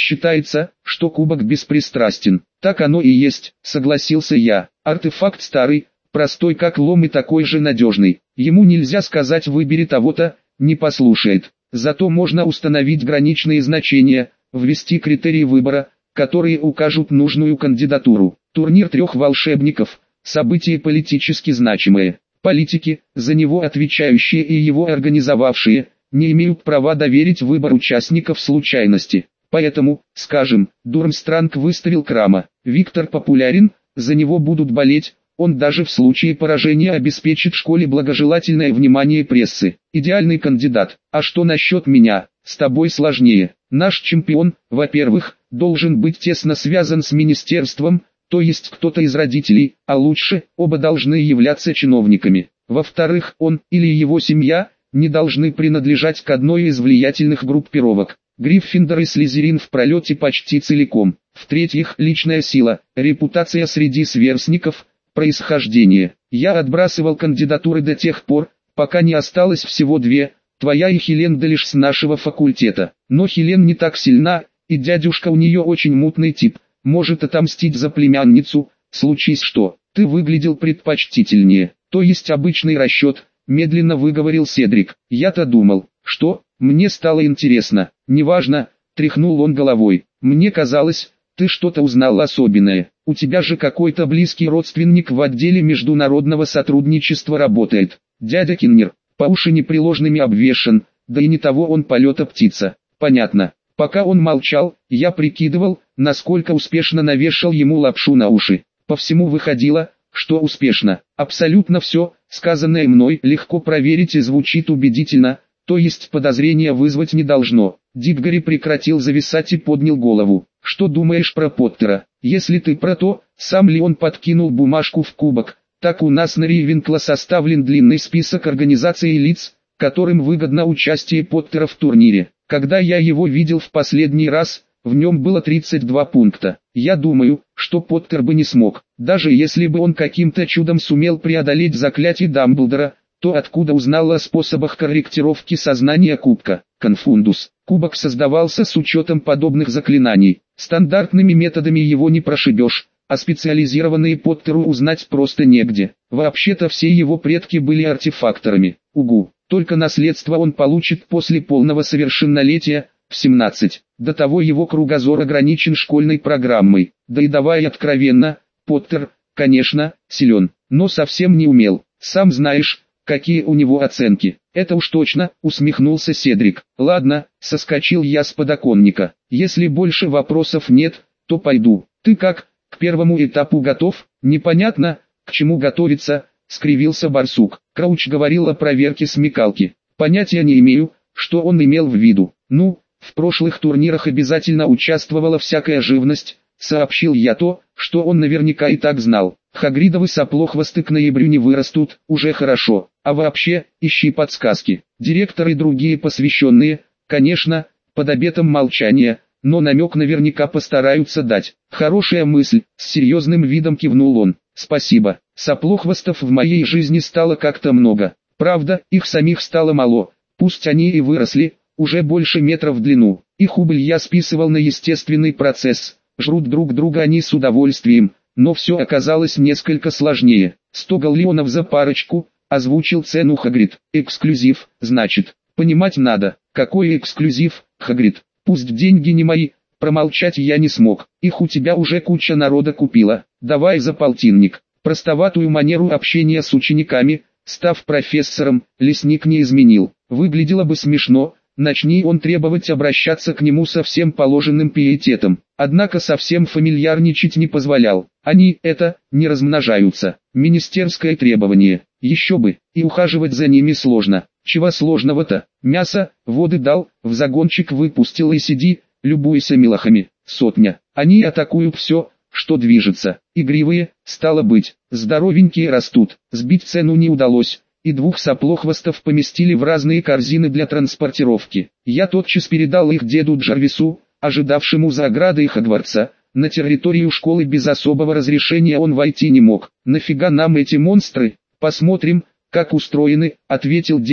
считается, что кубок беспристрастен. Так оно и есть, согласился я. Артефакт старый, простой как лом и такой же надежный. Ему нельзя сказать «выбери того-то», не послушает. Зато можно установить граничные значения, ввести критерии выбора, которые укажут нужную кандидатуру. Турнир 3 волшебников, событие политически значимое. Политики, за него отвечающие и его организовавшие, не имеют права доверить выбор участников случайности. Поэтому, скажем, Дурмстранг выставил Крама. Виктор популярен, за него будут болеть, он даже в случае поражения обеспечит школе благожелательное внимание прессы. Идеальный кандидат. А что насчет меня? С тобой сложнее. Наш чемпион, во-первых, должен быть тесно связан с министерством, то есть кто-то из родителей, а лучше, оба должны являться чиновниками. Во-вторых, он или его семья не должны принадлежать к одной из влиятельных группировок. Гриффиндор и Слизерин в пролете почти целиком. В-третьих, личная сила, репутация среди сверстников, происхождение. Я отбрасывал кандидатуры до тех пор, пока не осталось всего две, твоя и Хелен, да лишь с нашего факультета. Но Хелен не так сильна, и дядюшка у нее очень мутный тип, может отомстить за племянницу, случись что. Ты выглядел предпочтительнее, то есть обычный расчет, медленно выговорил Седрик. Я-то думал, что, мне стало интересно, неважно, тряхнул он головой. Мне казалось, ты что-то узнал особенное. У тебя же какой-то близкий родственник в отделе международного сотрудничества работает. Дядя Киннер, по уши непреложными обвешан, да и не того он полета птица. Понятно. Пока он молчал, я прикидывал, насколько успешно навешал ему лапшу на уши. По всему выходило, что успешно. Абсолютно все, сказанное мной, легко проверить и звучит убедительно, то есть подозрения вызвать не должно. Диггори прекратил зависать и поднял голову. Что думаешь про Поттера? Если ты про то, сам ли он подкинул бумажку в кубок, так у нас на Рейвенкло составлен длинный список организаций и лиц, которым выгодно участие Поттера в турнире. Когда я его видел в последний раз, в нем было 32 пункта. Я думаю, что Поттер бы не смог, даже если бы он каким-то чудом сумел преодолеть заклятие Дамблдора, то откуда узнал о способах корректировки сознания кубка? Конфундус. Кубок создавался с учетом подобных заклинаний. Стандартными методами его не прошибешь, а специализированные Поттеру узнать просто негде. Вообще-то все его предки были артефакторами. Угу. Только наследство он получит после полного совершеннолетия, в 17. До того его кругозор ограничен школьной программой. Да и давай откровенно, Поттер, конечно, силен, но совсем не умел. Сам знаешь, какие у него оценки. Это уж точно, усмехнулся Седрик. Ладно, соскочил я с подоконника. Если больше вопросов нет, то пойду. Ты как, к первому этапу готов? Непонятно, к чему готовиться, скривился барсук. Крауч говорил о проверке смекалки. Понятия не имею, что он имел в виду. Ну, в прошлых турнирах обязательно участвовала всякая живность, сообщил я то, что он наверняка и так знал. Хагридовы соплохвосты к ноябрю не вырастут, уже хорошо. А вообще, ищи подсказки. Директор и другие посвященные, конечно, под обетом молчания, но намек наверняка постараются дать. Хорошая мысль, с серьезным видом кивнул он. Спасибо. Соплохвостов в моей жизни стало как-то много. Правда, их самих стало мало. Пусть они и выросли, уже больше метра в длину. Их убыль я списывал на естественный процесс. Жрут друг друга они с удовольствием, но все оказалось несколько сложнее. 100 галлеонов за парочку, озвучил цену Хагрид. Эксклюзив, значит. Понимать надо, какой эксклюзив, Хагрид. Пусть деньги не мои, промолчать я не смог. Их у тебя уже куча народа купила. Давай за полтинник. Простоватую манеру общения с учениками, став профессором, лесник не изменил. Выглядело бы смешно, начни он требовать обращаться к нему со всем положенным пиететом. Однако совсем фамильярничать не позволял. Они, не размножаются. Министерское требование. Еще бы, и ухаживать за ними сложно. Чего сложного-то? Мясо, воды дал, в загончик выпустил и сиди, любуйся милахами. Сотня. Они атакуют все, что движется. Игривые, стало быть, здоровенькие растут. Сбить цену не удалось, и 2 соплохвостов поместили в разные корзины для транспортировки. Я тотчас передал их деду Джарвису, ожидавшему за оградой Хогвартса. На территорию школы без особого разрешения он войти не мог. Нафига нам эти монстры? Посмотрим, как устроены, ответил дед,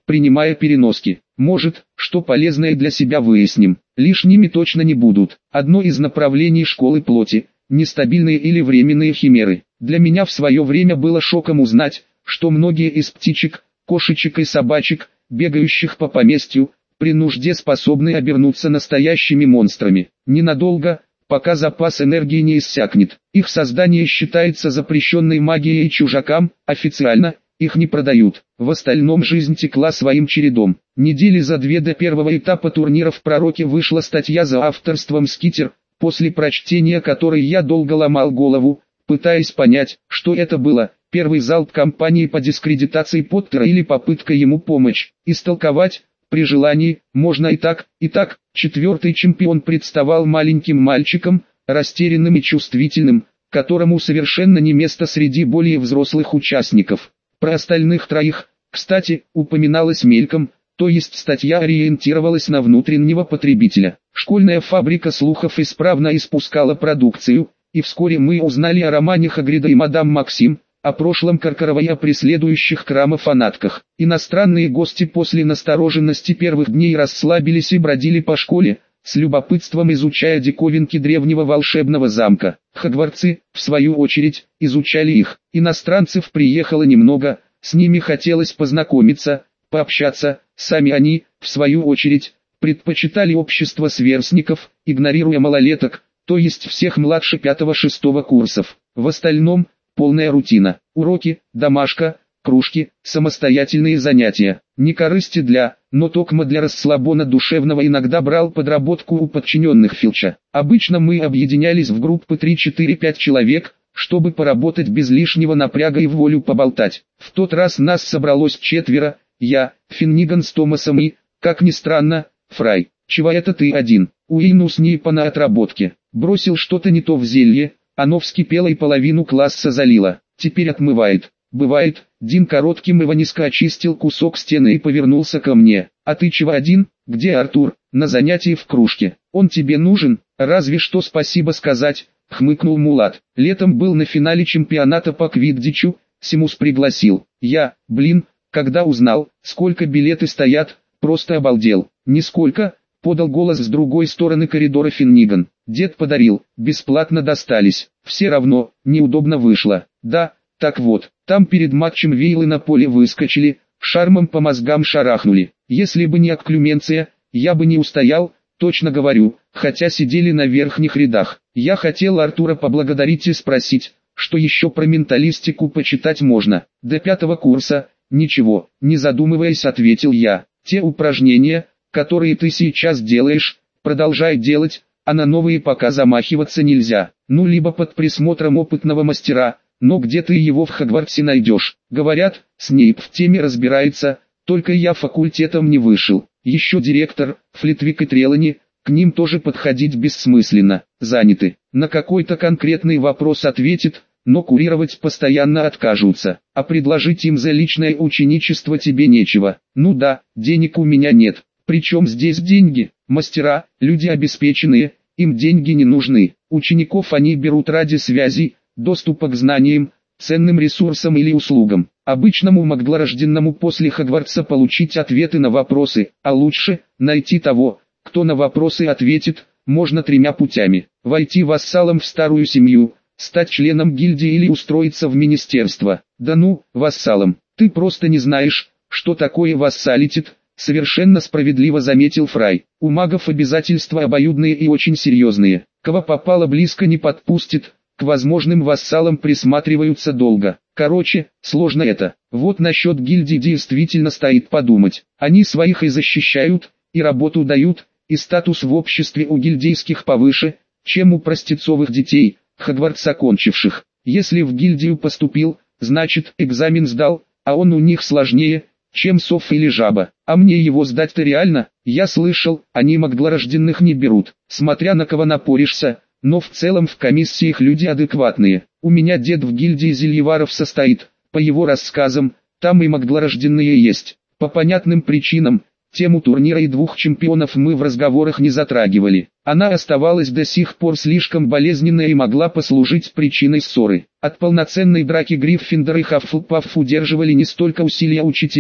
принимая переноски. Может, что полезное для себя выясним. Лишними точно не будут. Одно из направлений школы плоти – нестабильные или временные химеры. Для меня в свое время было шоком узнать, что многие из птичек, кошечек и собачек, бегающих по поместью, при нужде способны обернуться настоящими монстрами. Ненадолго, пока запас энергии не иссякнет. Их создание считается запрещенной магией чужакам, официально их не продают. В остальном жизнь текла своим чередом. Недели за 2 до первого этапа турнира в «Пророке» вышла статья за авторством Скитер, после прочтения которой я долго ломал голову, пытаясь понять, что это было. Первый залп кампании по дискредитации Поттера или попытка ему помочь. Истолковать, при желании, можно и так, и так. Четвертый чемпион представал маленьким мальчиком, растерянным и чувствительным, которому совершенно не место среди более взрослых участников. Про остальных троих, кстати, упоминалось мельком, то есть статья ориентировалась на внутреннего потребителя. Школьная фабрика слухов исправно испускала продукцию, и вскоре мы узнали о романе Хагрида и мадам Максим, о прошлом Каркарова и о преследующих Крама фанатках. Иностранные гости после настороженности первых дней расслабились и бродили по школе, с любопытством изучая диковинки древнего волшебного замка. Хогвартсы, в свою очередь, изучали их. Иностранцев приехало немного, с ними хотелось познакомиться, пообщаться. Сами они, в свою очередь, предпочитали общество сверстников, игнорируя малолеток, то есть всех младше 5-6 курсов. В остальном, полная рутина. Уроки, домашка, кружки, самостоятельные занятия. Не корысти но токмо для расслабона душевного иногда брал подработку у подчиненных Филча. Обычно мы объединялись в группы 3-4-5 человек, чтобы поработать без лишнего напряга и в волю поболтать. В тот раз нас собралось 4, я, Финниган с Томасом и, как ни странно, Фрай. Чего это ты один? Уин уснипа на отработке. Бросил что-то не то в зелье, оно вскипело и половину класса залило. Теперь отмывает. Бывает. Дин коротким и вонизко очистил кусок стены и повернулся ко мне. А ты чего один? Где Артур? На занятии в кружке. Он тебе нужен? Разве что спасибо сказать, хмыкнул Мулат. Летом был на финале чемпионата по квиддичу, Симус пригласил. Я, когда узнал, сколько билеты стоят, просто обалдел. Нисколько, подал голос с другой стороны коридора Финниган. Дед подарил, бесплатно достались. Все равно, неудобно вышло. Да, так вот, там перед матчем Вейлы на поле выскочили, шармом по мозгам шарахнули. Если бы не окклюменция, я бы не устоял, точно говорю, хотя сидели на верхних рядах. Я хотел Артура поблагодарить и спросить, что еще про менталистику почитать можно. До 5 курса, ничего, не задумываясь ответил я. Те упражнения, которые ты сейчас делаешь, продолжай делать, а на новые пока замахиваться нельзя. Ну либо под присмотром опытного мастера, но где ты его в Хогвартсе найдешь? Говорят, Снейп в теме разбирается, только я факультетом не вышел. Еще директор, Флитвик и Трелани, к ним тоже подходить бессмысленно, заняты. На какой-то конкретный вопрос ответит, но курировать постоянно откажутся. А предложить им за личное ученичество тебе нечего. Ну да, денег у меня нет. Причем здесь деньги? Мастера, люди обеспеченные, им деньги не нужны. Учеников они берут ради связей, доступа к знаниям, ценным ресурсам или услугам. Обычному маглорожденному после Хогвартса получить ответы на вопросы, а лучше, найти того, кто на вопросы ответит, можно 3 путями. Войти вассалом в старую семью, стать членом гильдии или устроиться в министерство. Да ну, вассалом, ты просто не знаешь, что такое вассалитет, совершенно справедливо заметил Фрай. У магов обязательства обоюдные и очень серьезные. Кого попало близко не подпустит, к возможным вассалам присматриваются долго. Короче, сложно это. Вот насчет гильдии действительно стоит подумать. Они своих и защищают, и работу дают, и статус в обществе у гильдейских повыше, чем у простецовых детей, Хогвартс окончивших. Если в гильдию поступил, значит экзамен сдал, а он у них сложнее, чем сов или жаба. А мне его сдать-то реально? Я слышал, они маглорожденных не берут, смотря на кого напоришься. Но в целом в комиссиях люди адекватные. У меня дед в гильдии зельеваров состоит, по его рассказам, там и маглорожденные есть. По понятным причинам, тему турнира и 2 чемпионов мы в разговорах не затрагивали. Она оставалась до сих пор слишком болезненной и могла послужить причиной ссоры. От полноценной драки Гриффиндор и Хаффлпафф удерживали не столько усилия учителей,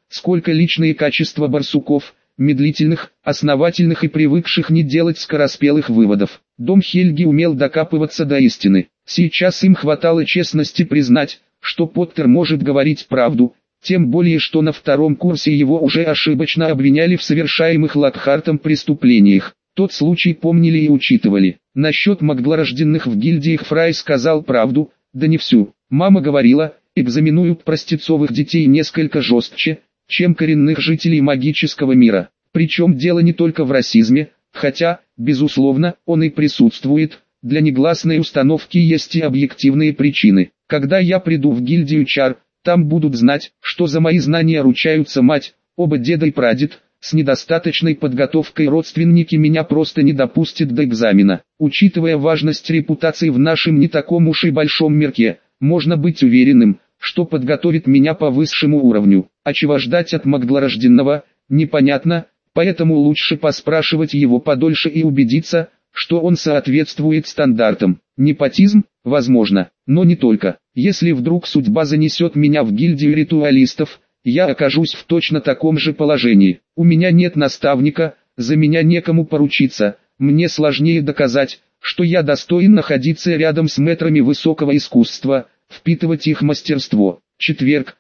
сколько личные качества барсуков, медлительных, основательных и привыкших не делать скороспелых выводов. Дом Хельги умел докапываться до истины. Сейчас им хватало честности признать, что Поттер может говорить правду, тем более что на втором курсе его уже ошибочно обвиняли в совершаемых Локхартом преступлениях. Тот случай помнили и учитывали. Насчет маглорожденных в гильдиях Фрай сказал правду, да не всю. Мама говорила, экзаменуют простецовых детей несколько жестче, чем коренных жителей магического мира. Причем дело не только в расизме, хотя, безусловно, он и присутствует. Для негласной установки есть и объективные причины. Когда я приду в гильдию чар, там будут знать, что за мои знания ручаются мать, оба деда и прадед. С недостаточной подготовкой родственники меня просто не допустят до экзамена. Учитывая важность репутации в нашем не таком уж и большом мирке, можно быть уверенным, что подготовит меня по высшему уровню. А чего ждать от маглорожденного, непонятно, поэтому лучше поспрашивать его подольше и убедиться, что он соответствует стандартам. Непотизм, возможно, но не только. Если вдруг судьба занесет меня в гильдию ритуалистов, я окажусь в точно таком же положении. У меня нет наставника, за меня некому поручиться, мне сложнее доказать, что я достоин находиться рядом с мэтрами высокого искусства, впитывать их мастерство. Четверг,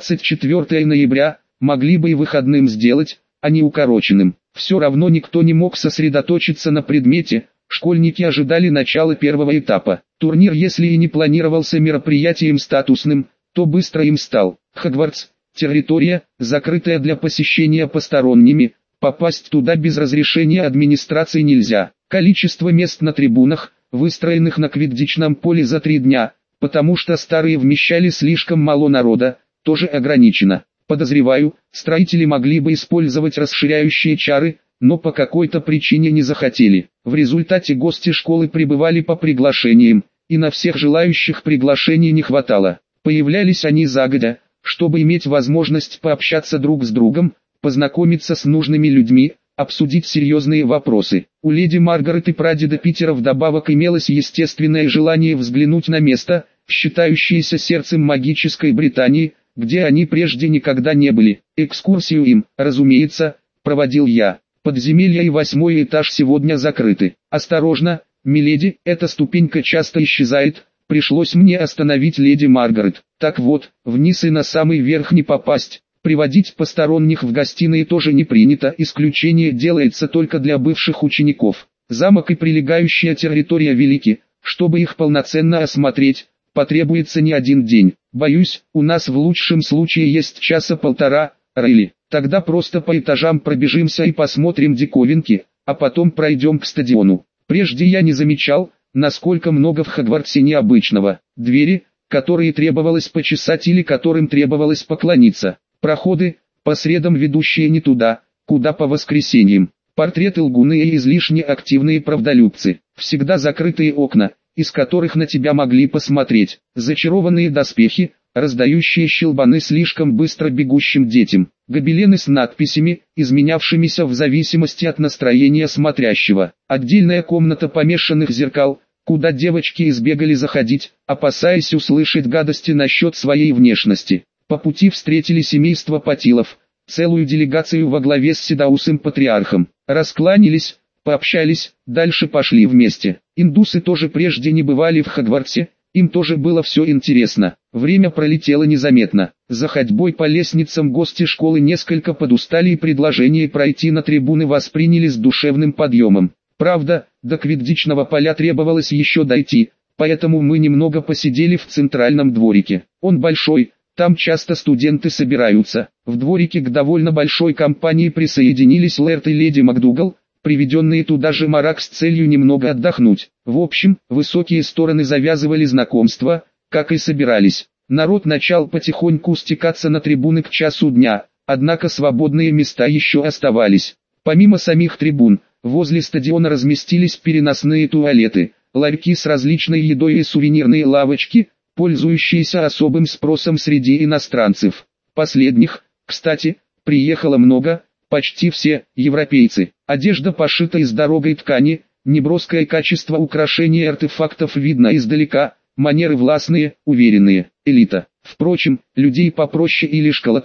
24 ноября, могли бы и выходным сделать, а не укороченным. Все равно никто не мог сосредоточиться на предмете, школьники ожидали начала первого этапа. Турнир, если и не планировался мероприятием статусным, то быстро им стал. Хогвартс. Территория, закрытая для посещения посторонними, попасть туда без разрешения администрации нельзя. Количество мест на трибунах, выстроенных на квиддичном поле за 3 дня, потому что старые вмещали слишком мало народа, тоже ограничено. Подозреваю, строители могли бы использовать расширяющие чары, но по какой-то причине не захотели. В результате гости школы прибывали по приглашениям, и на всех желающих приглашений не хватало. Появлялись они загодя, чтобы иметь возможность пообщаться друг с другом, познакомиться с нужными людьми, обсудить серьезные вопросы. У леди Маргарет и прадеда Питера вдобавок имелось естественное желание взглянуть на место, считающееся сердцем магической Британии, где они прежде никогда не были. Экскурсию им, разумеется, проводил я. Подземелья и 8-й этаж сегодня закрыты. Осторожно, миледи, эта ступенька часто исчезает. Пришлось мне остановить леди Маргарет. Так вот, вниз и на самый верх не попасть. Приводить посторонних в гостиные тоже не принято, исключение делается только для бывших учеников. Замок и прилегающая территория велики, чтобы их полноценно осмотреть, потребуется не один день. Боюсь, у нас в лучшем случае есть часа полтора, Рейли. Тогда просто по этажам пробежимся и посмотрим диковинки, а потом пройдем к стадиону. Прежде я не замечал, насколько много в Хогвартсе необычного. Двери, которые требовалось почесать или которым требовалось поклониться. Проходы, по средам ведущие не туда, куда по воскресеньям. Портреты лгуны и излишне активные правдолюбцы. Всегда закрытые окна, из которых на тебя могли посмотреть. Зачарованные доспехи, раздающие щелбаны слишком быстро бегущим детям. Гобелены с надписями, изменявшимися в зависимости от настроения смотрящего. Отдельная комната помешанных зеркал, куда девочки избегали заходить, опасаясь услышать гадости насчет своей внешности. По пути встретили семейство Патилов, целую делегацию во главе с седоусым патриархом. Раскланялись, пообщались, дальше пошли вместе. Индусы тоже прежде не бывали в Хогвартсе, им тоже было все интересно. Время пролетело незаметно. За ходьбой по лестницам гости школы несколько подустали и предложение пройти на трибуны восприняли с душевным подъемом. Правда, до квиддичного поля требовалось еще дойти, поэтому мы немного посидели в центральном дворике. Он большой, там часто студенты собираются. В дворике к довольно большой компании присоединились Лэрд и леди МакДугал, приведенные туда же Марак с целью немного отдохнуть. В общем, высокие стороны завязывали знакомства, как и собирались. Народ начал потихоньку стекаться на трибуны к часу дня, однако свободные места еще оставались. Помимо самих трибун, возле стадиона разместились переносные туалеты, ларьки с различной едой и сувенирные лавочки, пользующиеся особым спросом среди иностранцев. Последних, кстати, приехало много, почти все европейцы. Одежда пошита из дорогой ткани, неброское качество украшений и артефактов видно издалека, манеры властные, уверенные, элита. Впрочем, людей попроще или школоты,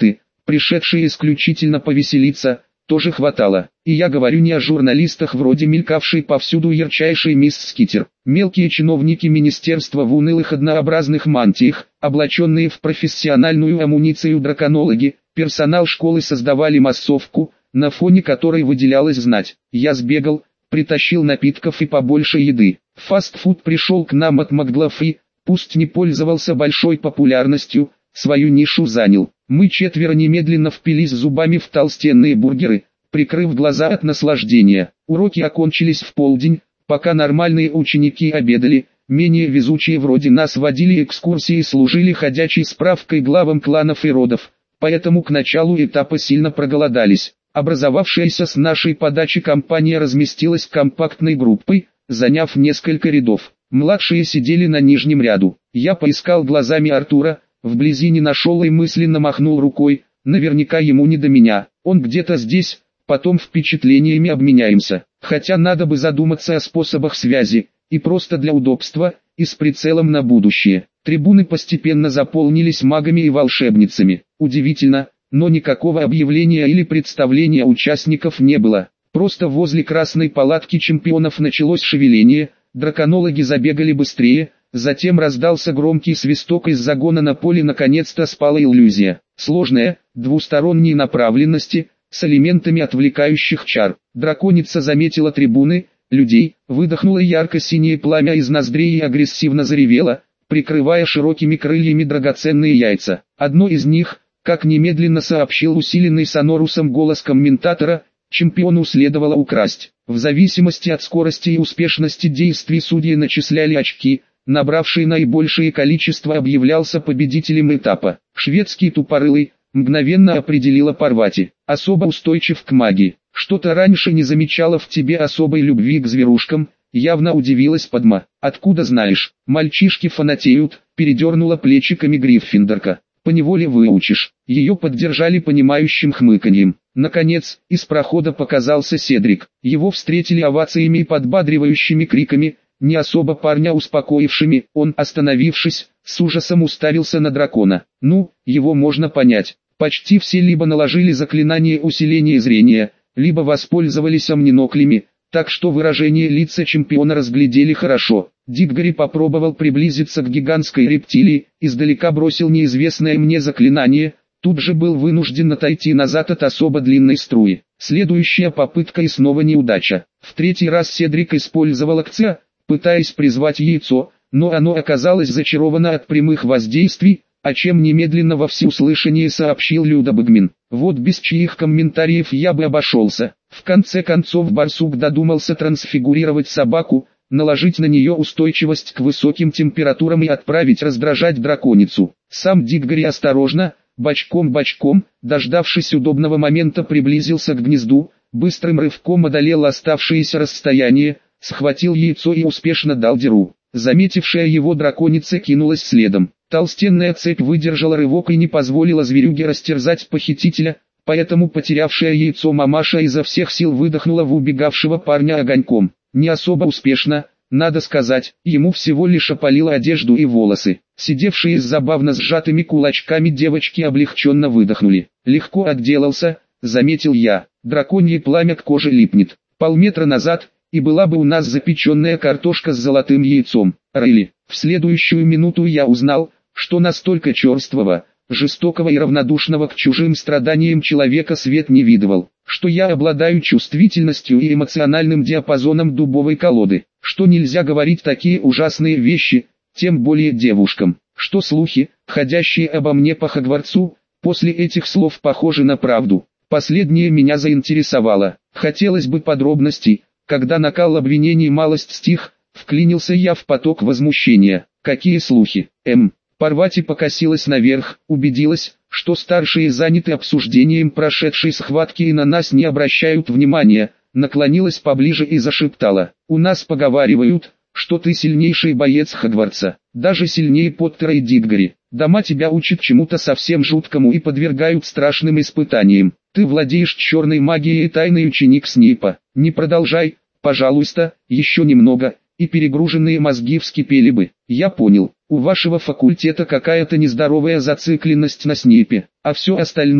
пришедшие исключительно повеселиться, тоже хватало. И я говорю не о журналистах вроде мелькавшей повсюду ярчайшей мисс Скитер. Мелкие чиновники министерства в унылых однообразных мантиях, облаченные в профессиональную амуницию драконологи, персонал школы создавали массовку, на фоне которой выделялась знать. Я сбегал, притащил напитков и побольше еды. Фастфуд пришел к нам от Макдлафи, пусть не пользовался большой популярностью, свою нишу занял. Мы четверо немедленно впились зубами в толстенные бургеры, прикрыв глаза от наслаждения. Уроки окончились в полдень, пока нормальные ученики обедали, менее везучие вроде нас водили экскурсии и служили ходячей справкой главам кланов и родов, поэтому к началу этапа сильно проголодались. Образовавшаяся с нашей подачи компания разместилась компактной группой, заняв несколько рядов. Младшие сидели на нижнем ряду. Я поискал глазами Артура, вблизи не нашел и мысленно махнул рукой, наверняка ему не до меня. Он где-то здесь, потом впечатлениями обменяемся. Хотя надо бы задуматься о способах связи, и просто для удобства, и с прицелом на будущее. Трибуны постепенно заполнились магами и волшебницами. Удивительно, но никакого объявления или представления участников не было. Просто возле красной палатки чемпионов началось шевеление, драконологи забегали быстрее, затем раздался громкий свисток из загона на поле, наконец-то спала иллюзия. Сложная, двусторонней направленности, с элементами отвлекающих чар. Драконица заметила трибуны, людей, выдохнула ярко-синее пламя из ноздрей и агрессивно заревела, прикрывая широкими крыльями драгоценные яйца. Одно из них, как немедленно сообщил усиленный сонорусом голос комментатора, чемпиону следовало украсть. В зависимости от скорости и успешности действий судьи начисляли очки, набравший наибольшее количество объявлялся победителем этапа. Шведский тупорылый мгновенно определила Парвати, особо устойчив к магии. Что-то раньше не замечала в тебе особой любви к зверушкам, явно удивилась Падма. Откуда знаешь? Мальчишки фанатеют, передернула плечиками Гриффиндорка. Поневоле выучишь. Ее поддержали понимающим хмыканьем. Наконец, из прохода показался Седрик. Его встретили овациями и подбадривающими криками, не особо парня успокоившими. Он, остановившись, с ужасом уставился на дракона. Ну, его можно понять. Почти все либо наложили заклинание усиления зрения, либо воспользовались амниноклями, так что выражение лица чемпиона разглядели хорошо. Диггори попробовал приблизиться к гигантской рептилии, издалека бросил неизвестное мне заклинание, тут же был вынужден отойти назад от особо длинной струи. Следующая попытка и снова неудача. В третий раз Седрик использовал акция, пытаясь призвать яйцо, но оно оказалось зачаровано от прямых воздействий, о чем немедленно во всеуслышание сообщил Люда Бэгмин. Вот без чьих комментариев я бы обошелся. В конце концов барсук додумался трансфигурировать собаку, наложить на нее устойчивость к высоким температурам и отправить раздражать драконицу. Сам Диггори осторожно, бочком-бочком, дождавшись удобного момента, приблизился к гнезду, быстрым рывком одолел оставшееся расстояние, схватил яйцо и успешно дал дёру. Заметившая его драконица кинулась следом. Толстенная цепь выдержала рывок и не позволила зверюге растерзать похитителя, поэтому потерявшая яйцо мамаша изо всех сил выдохнула в убегавшего парня огоньком. Не особо успешно, надо сказать, ему всего лишь опалило одежду и волосы. Сидевшие с забавно сжатыми кулачками девочки облегченно выдохнули. Легко отделался, заметил я. Драконье пламя к коже липнет. Полметра назад, и была бы у нас запеченная картошка с золотым яйцом. Рыли. В следующую минуту я узнал, что настолько черствого, жестокого и равнодушного к чужим страданиям человека свет не видывал, что я обладаю чувствительностью и эмоциональным диапазоном дубовой колоды, что нельзя говорить такие ужасные вещи, тем более девушкам, что слухи, ходящие обо мне по Хогвартсу, после этих слов похожи на правду. Последнее меня заинтересовало. Хотелось бы подробностей. Когда накал обвинений малость стих, вклинился я в поток возмущения. Какие слухи? Парвати покосилась наверх, убедилась, что старшие заняты обсуждением прошедшей схватки и на нас не обращают внимания, наклонилась поближе и зашептала. «У нас поговаривают, что ты сильнейший боец Хогвартса, даже сильнее Поттера и Диггори. Дома тебя учат чему-то совсем жуткому и подвергают страшным испытаниям. Ты владеешь черной магией и тайный ученик Снейпа. Не продолжай, пожалуйста, еще немного, и перегруженные мозги вскипели бы. Я понял, у вашего факультета какая-то нездоровая зацикленность на Снейпе, а все остальное,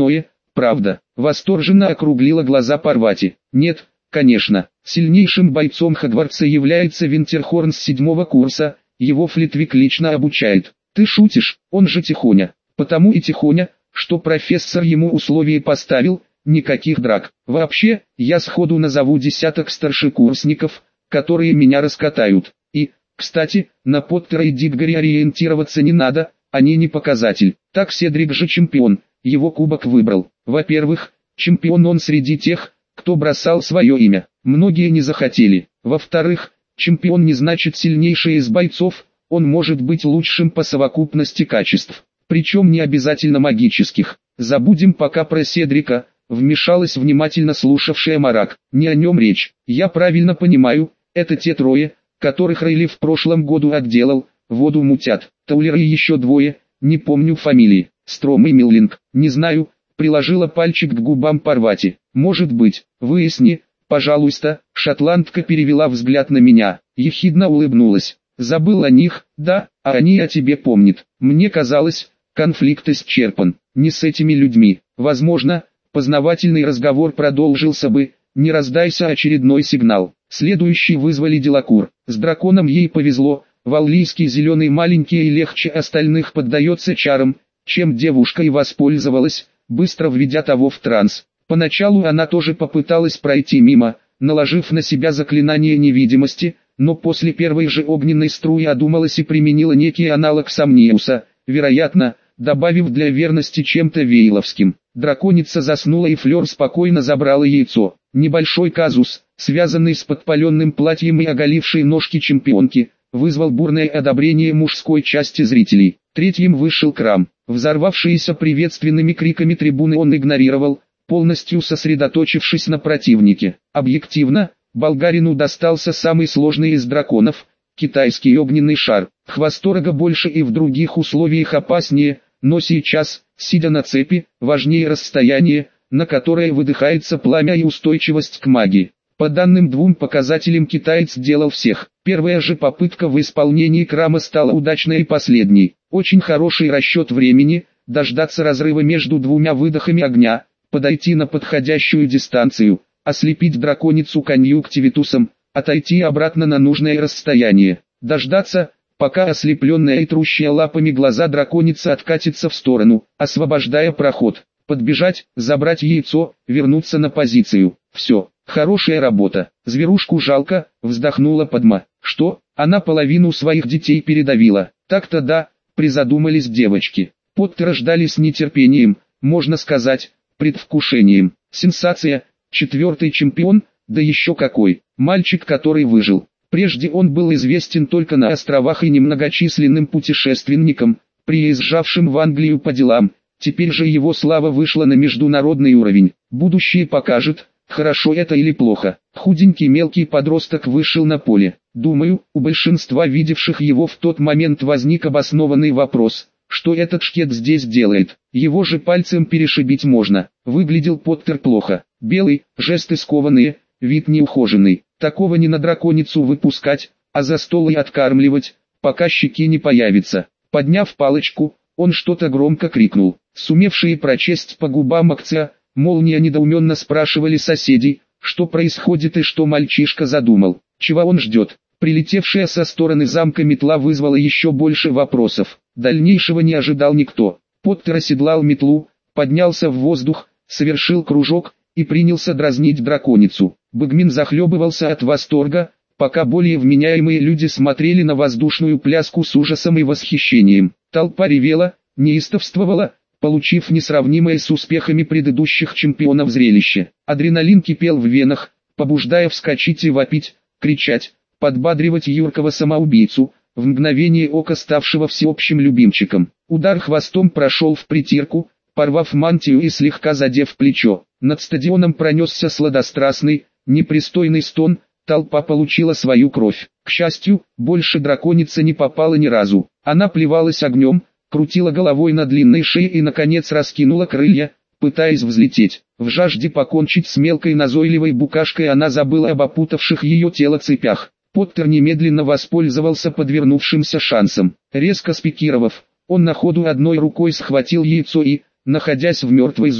правда?» — восторженно округлила глаза Парвати. «Нет, конечно. Сильнейшим бойцом Хогвартса является Винтерхорн с 7-го курса, его Флитвик лично обучает». «Ты шутишь, он же Тихоня». «Потому и Тихоня, что профессор ему условия поставил, никаких драк. Вообще, я сходу назову десяток старшекурсников, которые меня раскатают. И, кстати, на Поттера и Диггори ориентироваться не надо, они не показатель. Так Седрик же чемпион, его кубок выбрал. Во-первых, чемпион он среди тех, кто бросал свое имя. Многие не захотели. Во-вторых, чемпион не значит сильнейший из бойцов, он может быть лучшим по совокупности качеств. Причем не обязательно магических. Забудем пока про Седрика, вмешалась внимательно слушавшая Марак. Не о нем речь. Я правильно понимаю, это те трое, которых Рейли в прошлом году отделал, воду мутят. Таулер и еще двое, не помню фамилии. Стром и Миллинг, не знаю, приложила пальчик к губам Парвати. Может быть, выясни, пожалуйста. Шотландка перевела взгляд на меня, ехидно улыбнулась. Забыл о них, да, а они о тебе помнят. Мне казалось, конфликт исчерпан. Не с этими людьми. Возможно, познавательный разговор продолжился бы, не раздайся очередной сигнал. Следующий вызвали Делакур. С драконом ей повезло, валлийский зеленый маленький и легче остальных поддается чарам, чем девушка и воспользовалась, быстро введя того в транс. Поначалу она тоже попыталась пройти мимо, наложив на себя заклинание невидимости, но после первой же огненной струи одумалась и применила некий аналог Сомниуса, вероятно, добавив для верности чем-то вейловским. Драконица заснула и Флёр спокойно забрала яйцо. Небольшой казус, связанный с подпаленным платьем и оголившей ножки чемпионки, вызвал бурное одобрение мужской части зрителей. Третьим вышел Крам. Взорвавшиеся приветственными криками трибуны он игнорировал, полностью сосредоточившись на противнике. Объективно, болгарину достался самый сложный из драконов – китайский огненный шар. Хвосторога больше и в других условиях опаснее, но сейчас, сидя на цепи, важнее расстояние, на которое выдыхается пламя и устойчивость к магии. По данным двум показателям китаец делал всех. Первая же попытка в исполнении Крама стала удачной и последней. Очень хороший расчет времени, дождаться разрыва между двумя выдохами огня, подойти на подходящую дистанцию, ослепить драконицу конъюнктивитусом, отойти обратно на нужное расстояние, дождаться, пока ослепленная и трущая лапами глаза драконица откатится в сторону, освобождая проход, подбежать, забрать яйцо, вернуться на позицию. Все, хорошая работа. Зверушку жалко, вздохнула Падма. Что, она половину своих детей передавила? Так-то да, призадумались девочки. Поттера ждали с нетерпением, можно сказать, предвкушением. Сенсация, 4-й чемпион, да еще какой. Мальчик, который выжил. Прежде он был известен только на островах и немногочисленным путешественникам, приезжавшим в Англию по делам. Теперь же его слава вышла на международный уровень. Будущее покажет, хорошо это или плохо. Худенький мелкий подросток вышел на поле. Думаю, у большинства видевших его в тот момент возник обоснованный вопрос, что этот шкет здесь делает. Его же пальцем перешибить можно. Выглядел Поттер плохо. Белый, жесты скованные, вид неухоженный. Такого не на драконицу выпускать, а за стол и откармливать, пока щеки не появятся. Подняв палочку, он что-то громко крикнул. Сумевшие прочесть по губам акция, молния недоуменно спрашивали соседей, что происходит и что мальчишка задумал. Чего он ждет? Прилетевшая со стороны замка метла вызвала еще больше вопросов. Дальнейшего не ожидал никто. Поттер оседлал метлу, поднялся в воздух, совершил кружок и принялся дразнить драконицу. Бэгмин захлебывался от восторга, пока более вменяемые люди смотрели на воздушную пляску с ужасом и восхищением. Толпа ревела, неистовствовала, получив несравнимое с успехами предыдущих чемпионов зрелище. Адреналин кипел в венах, побуждая вскочить и вопить, кричать, подбадривать юркого самоубийцу, в мгновение ока ставшего всеобщим любимчиком. Удар хвостом прошел в притирку, порвав мантию и слегка задев плечо. Над стадионом пронесся сладострастный, непристойный стон, толпа получила свою кровь. К счастью, больше драконица не попала ни разу. Она плевалась огнем, крутила головой на длинной шее и наконец раскинула крылья, пытаясь взлететь. В жажде покончить с мелкой назойливой букашкой она забыла об опутавших ее тело цепях. Поттер немедленно воспользовался подвернувшимся шансом. Резко спикировав, он на ходу одной рукой схватил яйцо и, находясь в мертвой зоне,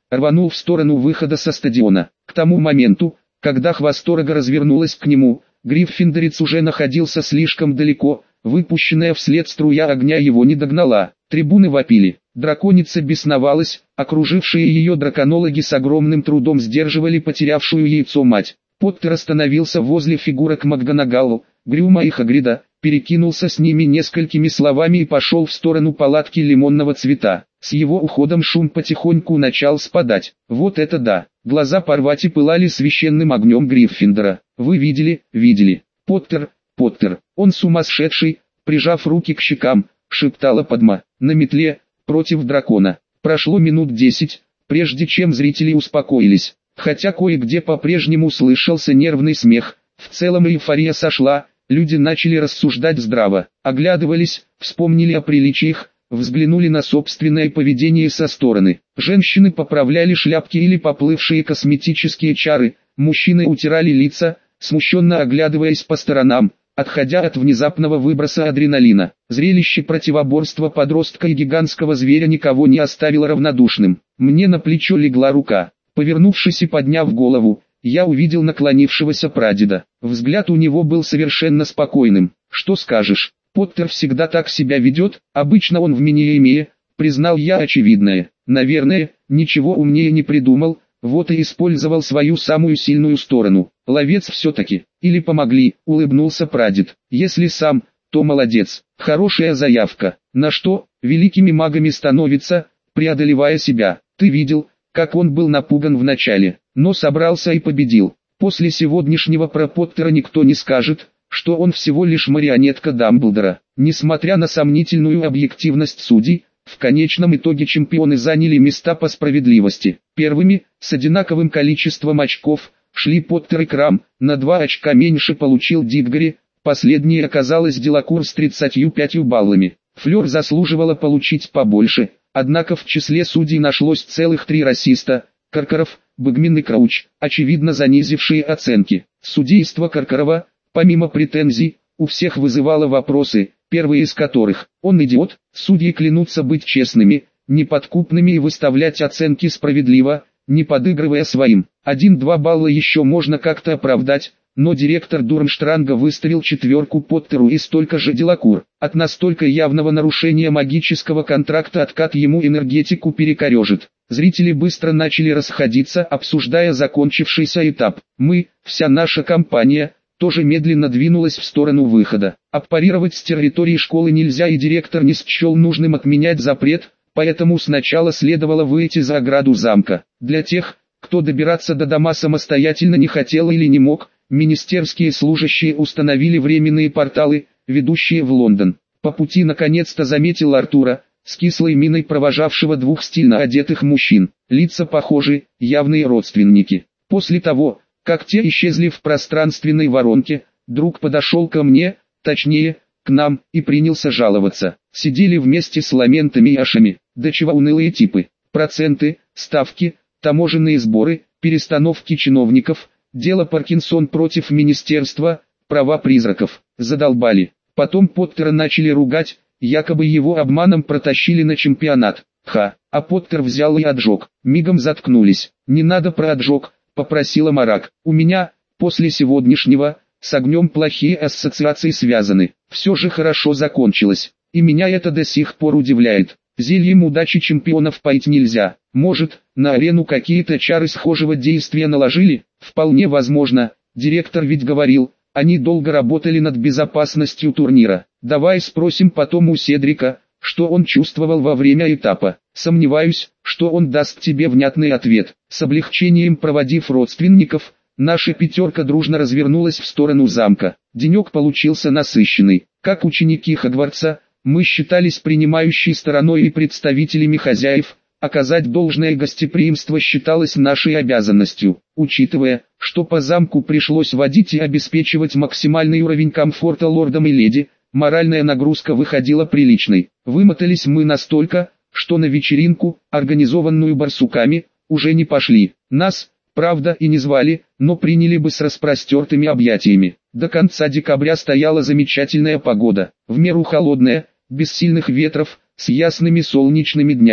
рванул в сторону выхода со стадиона. К тому моменту, когда хвосторога развернулась к нему, гриффиндорец уже находился слишком далеко, выпущенная вслед струя огня его не догнала. Трибуны вопили, драконица бесновалась, окружившие ее драконологи с огромным трудом сдерживали потерявшую яйцо мать. Поттер остановился возле фигурок МакГонагалл, Грюма и Хагрида, перекинулся с ними несколькими словами и пошел в сторону палатки лимонного цвета. С его уходом шум потихоньку начал спадать. Вот это да! Глаза Парвати пылали священным огнем Гриффиндора. Вы видели, видели? Поттер, Поттер, он сумасшедший, прижав руки к щекам, шептала Падма. На метле, против дракона. Прошло минут 10, прежде чем зрители успокоились. Хотя кое-где по-прежнему слышался нервный смех, в целом эйфория сошла, люди начали рассуждать здраво, оглядывались, вспомнили о приличиях, взглянули на собственное поведение со стороны. Женщины поправляли шляпки или поплывшие косметические чары, мужчины утирали лица, смущенно оглядываясь по сторонам, отходя от внезапного выброса адреналина. Зрелище противоборства подростка и гигантского зверя никого не оставило равнодушным. Мне на плечо легла рука. Повернувшись и подняв голову, я увидел наклонившегося прадеда. Взгляд у него был совершенно спокойным. Что скажешь, Поттер всегда так себя ведет, обычно он в Миниеме, признал я очевидное. Наверное, ничего умнее не придумал, вот и использовал свою самую сильную сторону. Ловец все-таки, или помогли, улыбнулся прадед. Если сам, то молодец, хорошая заявка. На что, великими магами становится, преодолевая себя. Ты видел, как он был напуган вначале, но собрался и победил. После сегодняшнего про Поттера никто не скажет, что он всего лишь марионетка Дамблдора. Несмотря на сомнительную объективность судей, в конечном итоге чемпионы заняли места по справедливости. Первыми, с одинаковым количеством очков, шли Поттер и Крам, на 2 очка меньше получил Дитгори, последней оказалась Делакур с 35 баллами. Флёр заслуживала получить побольше. Однако в числе судей нашлось целых 3 расиста, Каркаров, Бэгмин и Крауч, очевидно занизившие оценки. Судейство Каркарова, помимо претензий, у всех вызывало вопросы, первый из которых: он идиот, судьи клянутся быть честными, неподкупными и выставлять оценки справедливо, не подыгрывая своим. 1-2 балла еще можно как-то оправдать, но директор Дурмштранга выставил 4 Поттеру и столько же Делакур. От настолько явного нарушения магического контракта откат ему энергетику перекорежит. Зрители быстро начали расходиться, обсуждая закончившийся этап. Мы, вся наша компания, тоже медленно двинулась в сторону выхода. Аппарировать с территории школы нельзя, и директор не счел нужным отменять запрет, поэтому сначала следовало выйти за ограду замка. Для тех, кто добираться до дома самостоятельно не хотел или не мог, министерские служащие установили временные порталы, ведущие в Лондон. По пути наконец-то заметил Артура, с кислой миной провожавшего 2 стильно одетых мужчин. Лица похожи, явные родственники. После того, как те исчезли в пространственной воронке, друг подошел ко мне, точнее, к нам, и принялся жаловаться. Сидели вместе с Ламентами и Ашами. Да чего унылые типы. Проценты, ставки, таможенные сборы, перестановки чиновников, дело Паркинсон против министерства, права призраков. Задолбали. Потом Поттера начали ругать, якобы его обманом протащили на чемпионат. А Поттер взял и отжег. Мигом заткнулись. Не надо про отжег, попросила Марак. У меня, после сегодняшнего, с огнем плохие ассоциации связаны. Все же хорошо закончилось. И меня это до сих пор удивляет. Зельем удачи чемпионов поить нельзя. Может, на арену какие-то чары схожего действия наложили? Вполне возможно. Директор ведь говорил, они долго работали над безопасностью турнира. Давай спросим потом у Седрика, что он чувствовал во время этапа. Сомневаюсь, что он даст тебе внятный ответ. С облегчением проводив родственников, наша 5 дружно развернулась в сторону замка. Денек получился насыщенный. Как ученики Хогвартса, мы считались принимающей стороной и представителями хозяев. Оказать должное гостеприимство считалось нашей обязанностью. Учитывая, что по замку пришлось водить и обеспечивать максимальный уровень комфорта лордам и леди, моральная нагрузка выходила приличной. Вымотались мы настолько, что на вечеринку, организованную барсуками, уже не пошли. Нас, правда, и не звали, но приняли бы с распростертыми объятиями. До конца декабря стояла замечательная погода, в меру холодная, без сильных ветров, с ясными солнечными днями.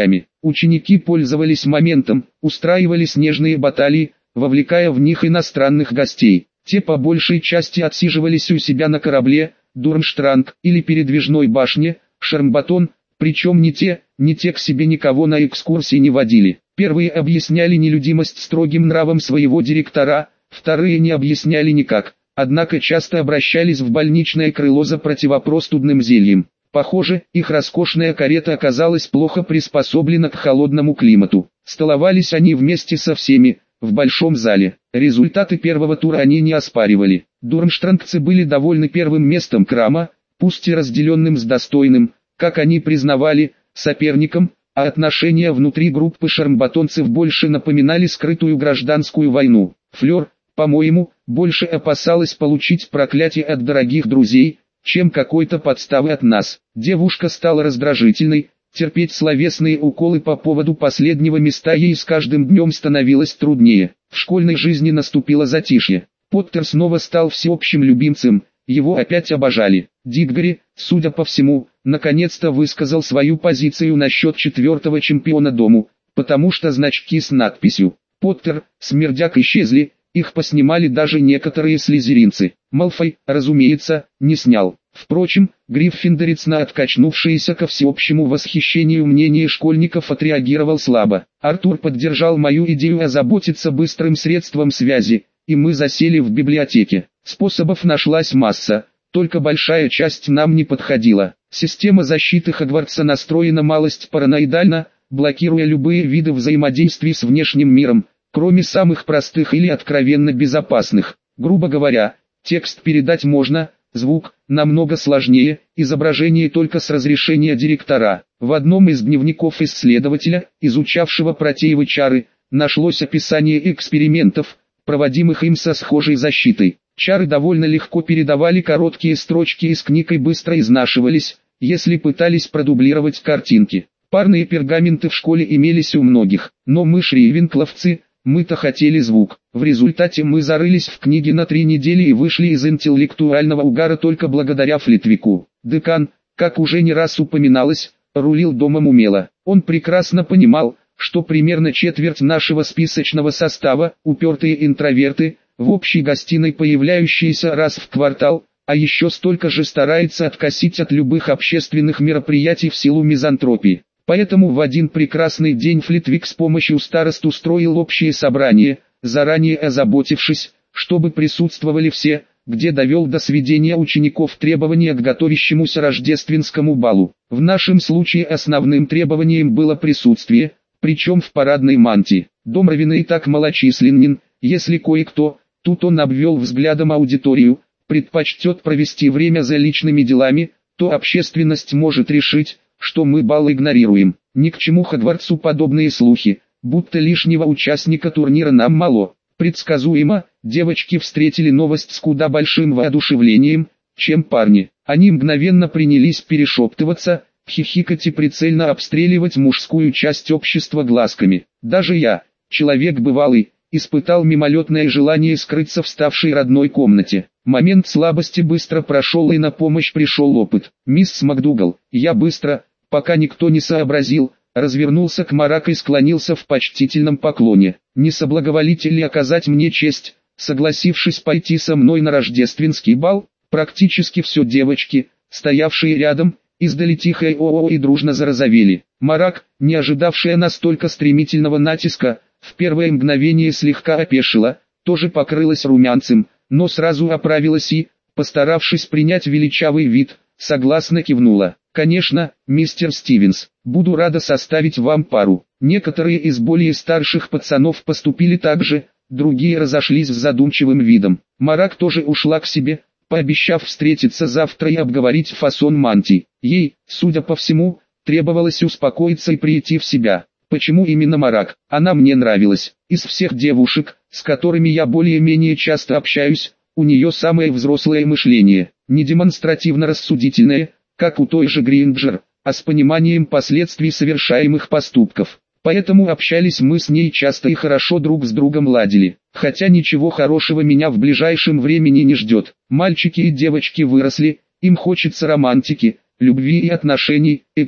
Ученики пользовались моментом, устраивали снежные баталии, вовлекая в них иностранных гостей. Те по большей части отсиживались у себя на корабле, Дурмштранг или передвижной башне, Шармбатон, причем ни те к себе никого на экскурсии не водили. Первые объясняли нелюдимость строгим нравом своего директора, вторые не объясняли никак, однако часто обращались в больничное крыло за противопростудным зельем. Похоже, их роскошная карета оказалась плохо приспособлена к холодному климату. Столовались они вместе со всеми, в большом зале. Результаты первого тура они не оспаривали. Дурмштрангцы были довольны первым местом Крама, пусть и разделенным с достойным, как они признавали, соперником, а отношения внутри группы шармбатонцев больше напоминали скрытую гражданскую войну. Флёр, по-моему, больше опасалась получить проклятие от дорогих друзей, чем какой-то подставы от нас. Девушка стала раздражительной, терпеть словесные уколы по поводу последнего места ей с каждым днем становилось труднее. В школьной жизни наступило затишье. Поттер снова стал всеобщим любимцем, его опять обожали. Диггори, судя по всему, наконец-то высказал свою позицию насчет 4-го чемпиона дому, потому что значки с надписью «Поттер», «Смердяк» исчезли, их поснимали даже некоторые слизеринцы. Малфой, разумеется, не снял. Впрочем, гриффиндорец на откачнувшееся ко всеобщему восхищению мнение школьников отреагировал слабо. Артур поддержал мою идею озаботиться быстрым средством связи, и мы засели в библиотеке. Способов нашлась масса, только большая часть нам не подходила. Система защиты Хогвартса настроена малость параноидально, блокируя любые виды взаимодействий с внешним миром, кроме самых простых или откровенно безопасных. Грубо говоря, текст передать можно, звук намного сложнее, изображение только с разрешения директора. В одном из дневников исследователя, изучавшего протеевы чары, нашлось описание экспериментов, проводимых им со схожей защитой. Чары довольно легко передавали короткие строчки из книг и быстро изнашивались, если пытались продублировать картинки. Парные пергаменты в школе имелись у многих, но мы шривенкловцы, мы-то хотели звук. В результате мы зарылись в книги на 3 недели и вышли из интеллектуального угара только благодаря Флитвику. Декан, как уже не раз упоминалось, рулил домом умело. Он прекрасно понимал, что примерно четверть нашего списочного состава, упертые интроверты, в общей гостиной появляющиеся раз в квартал, а еще столько же старается откосить от любых общественных мероприятий в силу мизантропии. Поэтому в один прекрасный день Флитвик с помощью старост устроил общее собрание, заранее озаботившись, чтобы присутствовали все, где довел до сведения учеников требования к готовящемуся рождественскому балу. В нашем случае основным требованием было присутствие, причем в парадной мантии. Дом Равина и так малочисленен, если кое-кто, тут он обвел взглядом аудиторию, предпочтет провести время за личными делами, то общественность может решить, что мы бал игнорируем. Ни к чему Хогвартсу подобные слухи, будто лишнего участника турнира нам мало. Предсказуемо, девочки встретили новость с куда большим воодушевлением, чем парни. Они мгновенно принялись перешептываться, хихикать и прицельно обстреливать мужскую часть общества глазками. Даже я, человек бывалый, испытал мимолетное желание скрыться в ставшей родной комнате. Момент слабости быстро прошел и на помощь пришел опыт. «Мисс МакДугал», я быстро, пока никто не сообразил, развернулся к Марак и склонился в почтительном поклоне. «Не соблаговолите ли оказать мне честь, согласившись пойти со мной на рождественский бал?» Практически все девочки, стоявшие рядом, издали тихое «о-о» и дружно зарозовели. Марак, не ожидавшая настолько стремительного натиска, в первое мгновение слегка опешила, тоже покрылась румянцем, но сразу оправилась и, постаравшись принять величавый вид, согласно кивнула. «Конечно, мистер Стивенс, буду рада составить вам пару». Некоторые из более старших пацанов поступили так же, другие разошлись с задумчивым видом. Марак тоже ушла к себе, пообещав встретиться завтра и обговорить фасон мантий. Ей, судя по всему, требовалось успокоиться и прийти в себя. Почему именно Марак? Она мне нравилась. Из всех девушек, с которыми я более-менее часто общаюсь, у нее самое взрослое мышление, не демонстративно рассудительное, как у той же Гринджер, а с пониманием последствий совершаемых поступков. Поэтому общались мы с ней часто и хорошо друг с другом ладили. Хотя ничего хорошего меня в ближайшем времени не ждет. Мальчики и девочки выросли, им хочется романтики, любви и отношений. Этап,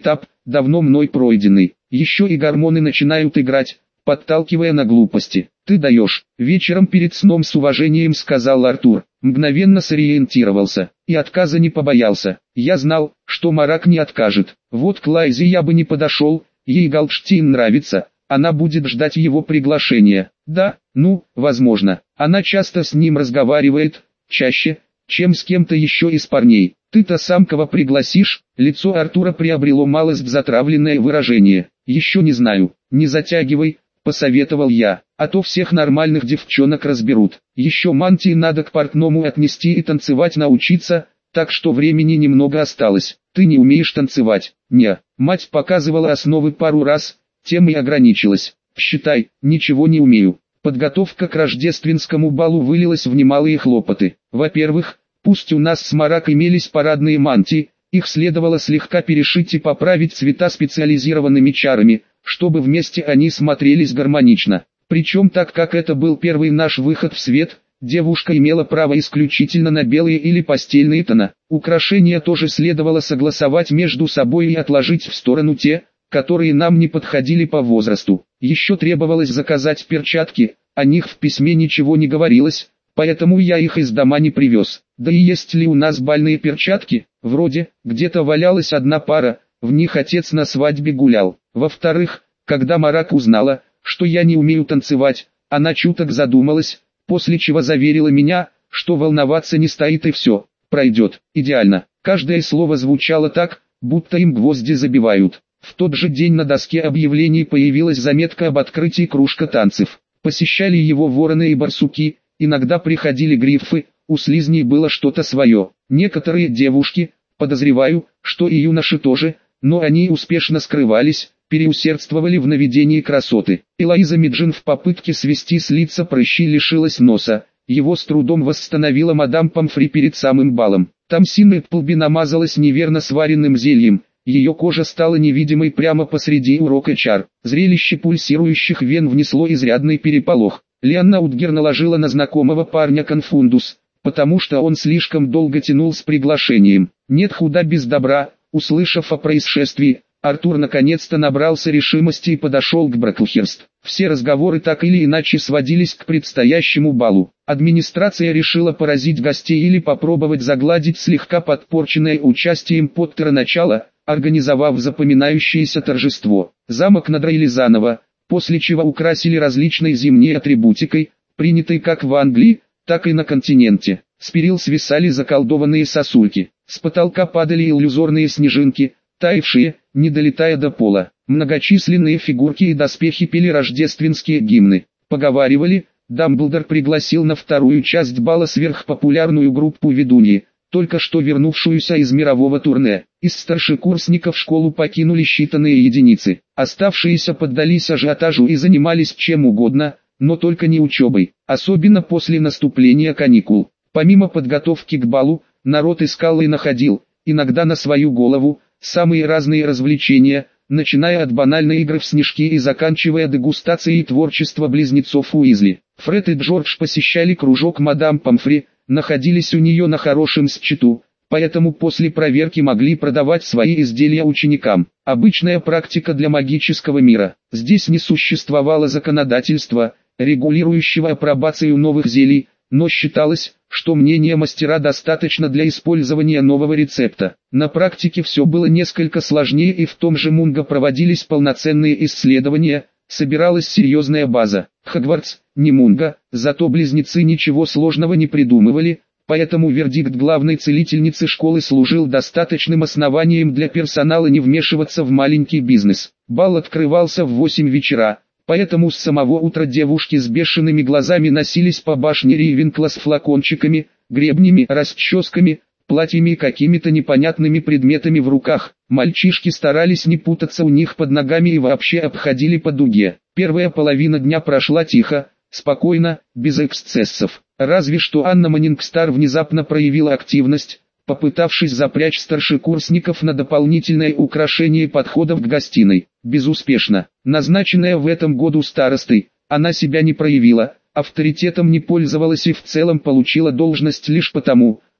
давно мной пройденный. Еще и гормоны начинают играть, подталкивая на глупости. «Ты даешь». Вечером перед сном с уважением сказал Артур. Мгновенно сориентировался и отказа не побоялся. Я знал, что Марак не откажет. Вот к Лайзе я бы не подошел, ей Голдштейн нравится, она будет ждать его приглашения. Да, возможно, она часто с ним разговаривает, чаще, чем с кем-то еще из парней. Ты-то сам кого пригласишь? Лицо Артура приобрело малость затравленное выражение. Еще не знаю, не затягивай, посоветовал я, а то всех нормальных девчонок разберут. Еще мантии надо к портному отнести и танцевать научиться, так что времени немного осталось. Ты не умеешь танцевать? Не. Мать показывала основы пару раз, тем и ограничилась. Считай, ничего не умею. Подготовка к рождественскому балу вылилась в немалые хлопоты. Во-первых, пусть у нас с Марак имелись парадные мантии, их следовало слегка перешить и поправить цвета специализированными чарами, чтобы вместе они смотрелись гармонично. Причем так как это был первый наш выход в свет, девушка имела право исключительно на белые или постельные тона. Украшения тоже следовало согласовать между собой и отложить в сторону те, которые нам не подходили по возрасту. Еще требовалось заказать перчатки, о них в письме ничего не говорилось, поэтому я их из дома не привез. Да и есть ли у нас бальные перчатки? Вроде, где-то валялась одна пара, в них отец на свадьбе гулял. Во-вторых, когда Марак узнала, что я не умею танцевать, она чуток задумалась, после чего заверила меня, что волноваться не стоит и все, пройдет. Идеально. Каждое слово звучало так, будто им гвозди забивают. В тот же день на доске объявлений появилась заметка об открытии кружка танцев. Посещали его вороны и барсуки, иногда приходили грифы, у слизней было что-то свое. Некоторые девушки, подозреваю, что и юноши тоже, но они успешно скрывались, переусердствовали в наведении красоты. Элоиза Меджин в попытке свести с лица прыщи лишилась носа, его с трудом восстановила мадам Помфри перед самым балом. Тамсин Эпплби намазалась неверно сваренным зельем, ее кожа стала невидимой прямо посреди урока чар. Зрелище пульсирующих вен внесло изрядный переполох. Лианна Утгер наложила на знакомого парня конфундус, потому что он слишком долго тянул с приглашением. Нет худа без добра, услышав о происшествии, Артур наконец-то набрался решимости и подошел к Браклхерст. Все разговоры так или иначе сводились к предстоящему балу. Администрация решила поразить гостей или попробовать загладить слегка подпорченное участием Поттера начало, организовав запоминающееся торжество. Замок надраили заново, после чего украсили различной зимней атрибутикой, принятой как в Англии, так и на континенте. С перил свисали заколдованные сосульки, с потолка падали иллюзорные снежинки, таявшие, не долетая до пола. Многочисленные фигурки и доспехи пели рождественские гимны. Поговаривали, Дамблдор пригласил на вторую часть бала сверхпопулярную группу ведуньи, только что вернувшуюся из мирового турне. Из старшекурсников школу покинули считанные единицы. Оставшиеся поддались ажиотажу и занимались чем угодно, но только не учебой, особенно после наступления каникул. Помимо подготовки к балу, народ искал и находил, иногда на свою голову, самые разные развлечения, начиная от банальной игры в снежки и заканчивая дегустацией творчества близнецов Уизли. Фред и Джордж посещали кружок мадам Помфри, находились у нее на хорошем счету, поэтому после проверки могли продавать свои изделия ученикам. Обычная практика для магического мира. Здесь не существовало законодательства, регулирующего апробацию новых зелий, но считалось, что мнение мастера достаточно для использования нового рецепта. На практике все было несколько сложнее, и в том же Мунго проводились полноценные исследования, собиралась серьезная база. Хогвартс, не Мунго, зато близнецы ничего сложного не придумывали, поэтому вердикт главной целительницы школы служил достаточным основанием для персонала не вмешиваться в маленький бизнес. Бал открывался в 8 вечера. Поэтому с самого утра девушки с бешеными глазами носились по башне Рейвенкла с флакончиками, гребнями, расческами, платьями и какими-то непонятными предметами в руках. Мальчишки старались не путаться у них под ногами и вообще обходили по дуге. Первая половина дня прошла тихо, спокойно, без эксцессов. Разве что Анна Маннингстар внезапно проявила активность, попытавшись запрячь старшекурсников на дополнительное украшение подходов к гостиной. Безуспешно. Назначенная в этом году старостой, она себя не проявила, авторитетом не пользовалась и в целом получила должность лишь потому,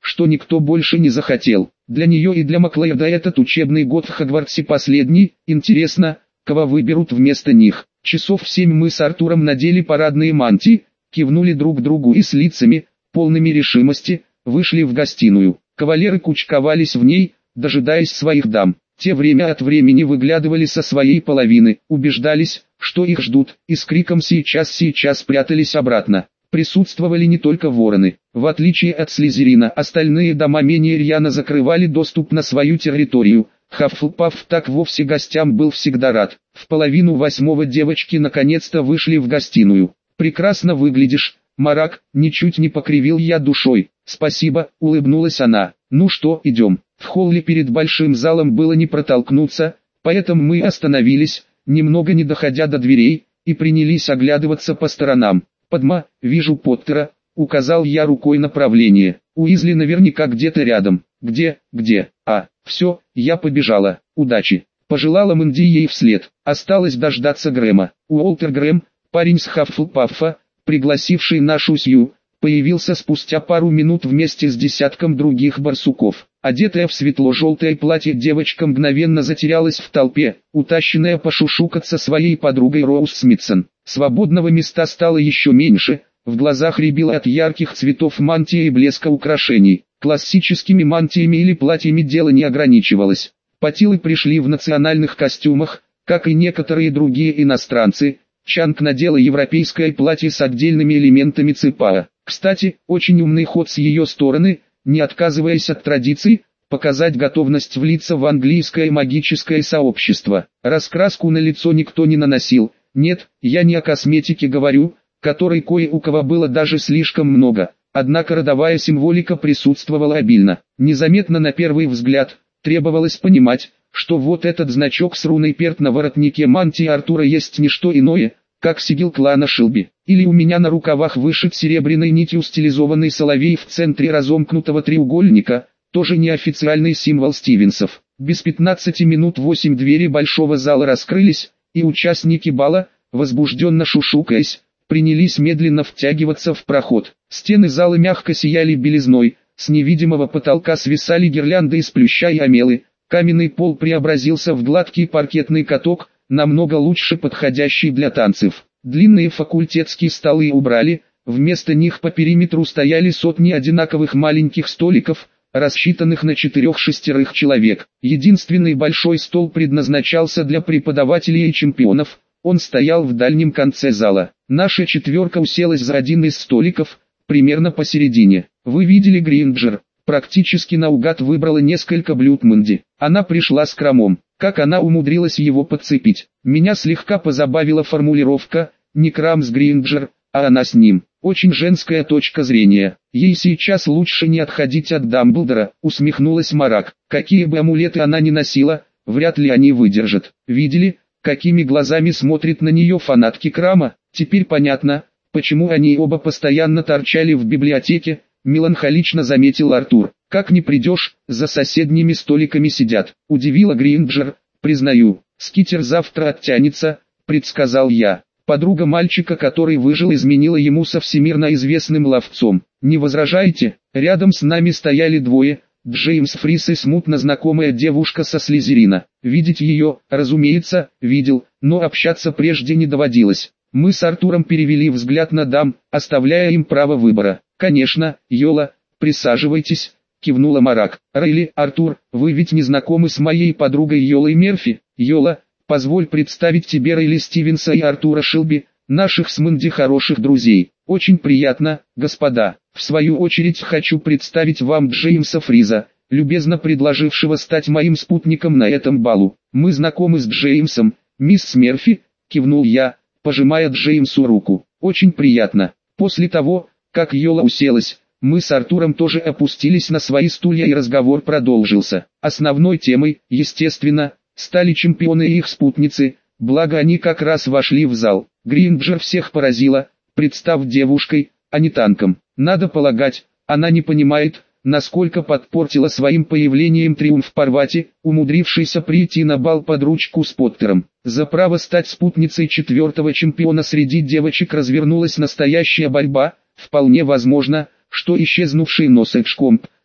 что никто больше не захотел. Для нее и для Маклайда этот учебный год в Хогвартсе последний. Интересно, кого выберут вместо них. Часов в 7 мы с Артуром надели парадные мантии, кивнули друг другу и с лицами, полными решимости, вышли в гостиную. Кавалеры кучковались в ней, дожидаясь своих дам. Те время от времени выглядывали со своей половины, убеждались, что их ждут, и с криком «сейчас» прятались обратно. Присутствовали не только вороны. В отличие от Слизерина, остальные дома менее рьяно закрывали доступ на свою территорию. Хаффлпафф так вовсе гостям был всегда рад. В 7:30 девочки наконец-то вышли в гостиную. «Прекрасно выглядишь, Марак», ничуть не покривил я душой. «Спасибо», улыбнулась она. «Ну что, идем». В холле перед большим залом было не протолкнуться, поэтому мы остановились, немного не доходя до дверей, и принялись оглядываться по сторонам. «Падма, вижу Поттера», указал я рукой направление. «Уизли наверняка где-то рядом». «Где? А, все, я побежала. Удачи». Пожелала Мэнди ей вслед. Осталось дождаться Грэма. Уолтер Грэм, парень с Хаффлпаффа, пригласивший нашу Сью, появился спустя пару минут вместе с десятком других барсуков. Одетая в светло-желтое платье девочка мгновенно затерялась в толпе, утащенная пошушукаться своей подругой Роуз Смитсон. Свободного места стало еще меньше, в глазах рябило от ярких цветов мантии и блеска украшений. Классическими мантиями или платьями дело не ограничивалось. Патилы пришли в национальных костюмах, как и некоторые другие иностранцы. Чанг надела европейское платье с отдельными элементами ципаа. Кстати, очень умный ход с ее стороны, не отказываясь от традиций, показать готовность влиться в английское магическое сообщество. Раскраску на лицо никто не наносил. Нет, я не о косметике говорю, которой кое у кого было даже слишком много. Однако родовая символика присутствовала обильно. Незаметно на первый взгляд, требовалось понимать, что вот этот значок с руной перт на воротнике мантии Артура есть не что иное, как сигил клана Шилби. Или у меня на рукавах вышит серебряной нитью стилизованный соловей в центре разомкнутого треугольника, тоже неофициальный символ Стивенсов. Без 15 минут 8 двери большого зала раскрылись, и участники бала, возбужденно шушукаясь, принялись медленно втягиваться в проход. Стены зала мягко сияли белизной, с невидимого потолка свисали гирлянды из плюща и омелы, каменный пол преобразился в гладкий паркетный каток, намного лучше подходящий для танцев. Длинные факультетские столы убрали, вместо них по периметру стояли сотни одинаковых маленьких столиков, рассчитанных на 4-6 человек. Единственный большой стол предназначался для преподавателей и чемпионов, он стоял в дальнем конце зала. Наша четверка уселась за один из столиков, примерно посередине. Вы видели Гринджер? Практически наугад выбрала несколько блюд Мэнди. Она пришла с кромом. Как она умудрилась его подцепить? Меня слегка позабавила формулировка «не крам с Гринджер, а она с ним». Очень женская точка зрения. Ей сейчас лучше не отходить от Дамблдора, усмехнулась Марак. Какие бы амулеты она ни носила, вряд ли они выдержат. Видели, какими глазами смотрят на нее фанатки крама? Теперь понятно, почему они оба постоянно торчали в библиотеке, меланхолично заметил Артур. Как не придешь, за соседними столиками сидят. Удивила Гринджер, признаю. Скитер завтра оттянется, предсказал я. Подруга мальчика, который выжил, изменила ему со всемирно известным ловцом. Не возражаете? Рядом с нами стояли двое, Джеймс Фрис и смутно знакомая девушка со Слизерина. Видеть ее, разумеется, видел, но общаться прежде не доводилось. Мы с Артуром перевели взгляд на дам, оставляя им право выбора. «Конечно, Йола, присаживайтесь», — кивнула Марак. «Рейли, Артур, вы ведь не знакомы с моей подругой Йолой Мерфи?» «Йола, позволь представить тебе Рейли Стивенса и Артура Шилби, наших с Мэнди хороших друзей. Очень приятно, господа. В свою очередь хочу представить вам Джеймса Фриза, любезно предложившего стать моим спутником на этом балу. Мы знакомы с Джеймсом, мисс Мерфи», — кивнул я, пожимая Джеймсу руку. «Очень приятно». После того, как Йола уселась, мы с Артуром тоже опустились на свои стулья и разговор продолжился. Основной темой, естественно, стали чемпионы и их спутницы, благо они как раз вошли в зал. Гринджер всех поразила, представ девушкой, а не танком. Надо полагать, она не понимает, насколько подпортила своим появлением триумф Парвати, умудрившийся прийти на бал под ручку с Поттером. За право стать спутницей 4-го чемпиона среди девочек развернулась настоящая борьба. Вполне возможно, что исчезнувший нос Эджкомб,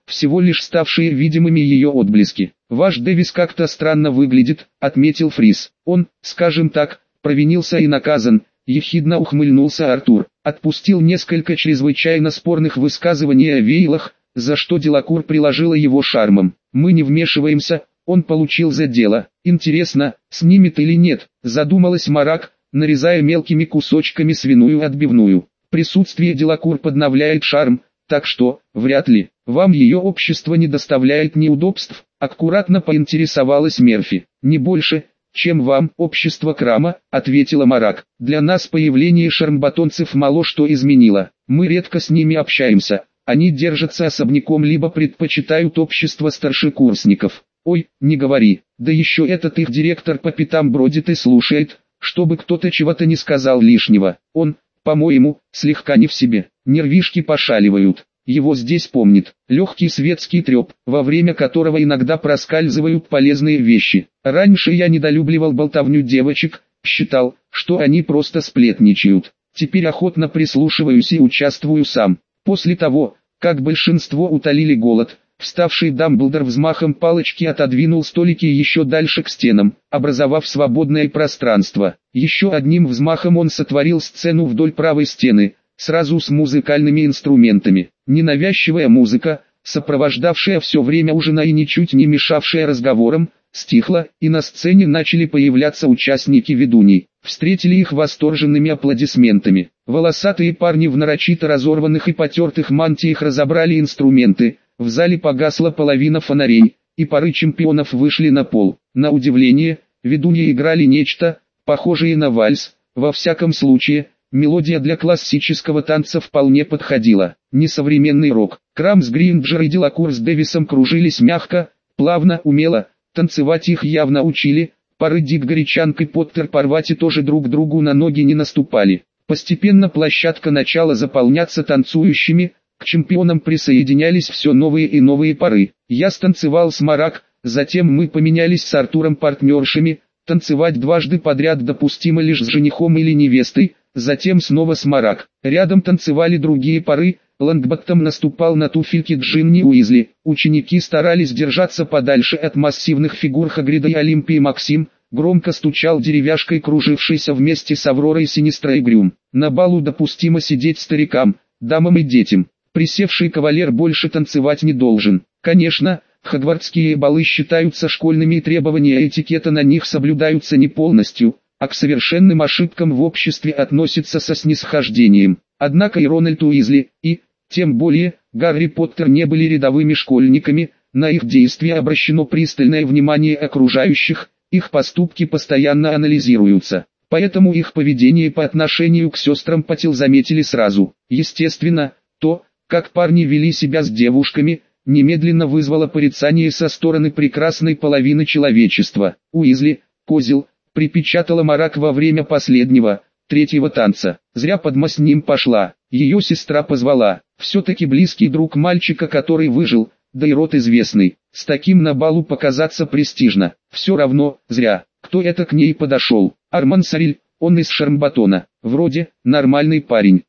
всего лишь ставшие видимыми ее отблески. «Ваш Дэвис как-то странно выглядит», — отметил Фрис. «Он, скажем так, провинился и наказан», — ехидно ухмыльнулся Артур. Отпустил несколько чрезвычайно спорных высказываний о Вейлах, за что Делакур приложила его шармом. «Мы не вмешиваемся, он получил за дело. Интересно, снимет или нет», — задумалась Марак, нарезая мелкими кусочками свиную отбивную. «Присутствие Делакур подновляет шарм, так что, вряд ли, вам ее общество не доставляет неудобств», — аккуратно поинтересовалась Мерфи. «Не больше, чем вам, общество Крама», — ответила Марак. «Для нас появление шармбатонцев мало что изменило. Мы редко с ними общаемся, они держатся особняком либо предпочитают общество старшекурсников». «Ой, не говори, да еще этот их директор по пятам бродит и слушает, чтобы кто-то чего-то не сказал лишнего. Он, по-моему, слегка не в себе, нервишки пошаливают. Его здесь помнит легкий светский треп, во время которого иногда проскальзывают полезные вещи. Раньше я недолюбливал болтовню девочек, считал, что они просто сплетничают. Теперь охотно прислушиваюсь и участвую сам». После того, как большинство утолили голод, вставший Дамблдор взмахом палочки отодвинул столики еще дальше к стенам, образовав свободное пространство. Еще одним взмахом он сотворил сцену вдоль правой стены, сразу с музыкальными инструментами. Ненавязчивая музыка, сопровождавшая все время ужина и ничуть не мешавшая разговорам, стихла, и на сцене начали появляться участники ведуней. Встретили их восторженными аплодисментами. Волосатые парни в нарочито разорванных и потертых мантиях разобрали инструменты, в зале погасла половина фонарей, и пары чемпионов вышли на пол. На удивление, ведуньи играли нечто, похожее на вальс. Во всяком случае, мелодия для классического танца вполне подходила. Несовременный рок. Крамс, Гринджер и Делакур с Дэвисом кружились мягко, плавно, умело. Танцевать их явно учили. Пары Дик-Горячанка и Поттер Парвати тоже друг другу на ноги не наступали. Постепенно площадка начала заполняться танцующими, к чемпионам присоединялись все новые и новые пары. Я станцевал с Марак, затем мы поменялись с Артуром партнершами, танцевать дважды подряд допустимо лишь с женихом или невестой, затем снова с Марак. Рядом танцевали другие пары, Лонгботтом наступал на туфельки Джинни Уизли. Ученики старались держаться подальше от массивных фигур Хагрида и Олимпии. Максим громко стучал деревяшкой, кружившейся вместе с Авророй Синистра и Грюм. На балу допустимо сидеть старикам, дамам и детям. Присевший кавалер больше танцевать не должен. Конечно, хогвартские балы считаются школьными и требования этикета на них соблюдаются не полностью, а к совершенным ошибкам в обществе относятся со снисхождением. Однако и Рональд Уизли, и, тем более, Гарри Поттер не были рядовыми школьниками, на их действия обращено пристальное внимание окружающих, их поступки постоянно анализируются. Поэтому их поведение по отношению к сестрам Паттил заметили сразу. Естественно, то, как парни вели себя с девушками, немедленно вызвало порицание со стороны прекрасной половины человечества. Уизли, козел, припечатала Марак во время последнего, третьего танца. Зря Падма с ним пошла, ее сестра позвала. Все-таки близкий друг мальчика, который выжил, да и род известный. С таким на балу показаться престижно. Все равно, зря. Кто это к ней подошел? Арман Сариль, он из Шармбатона. Вроде, нормальный парень.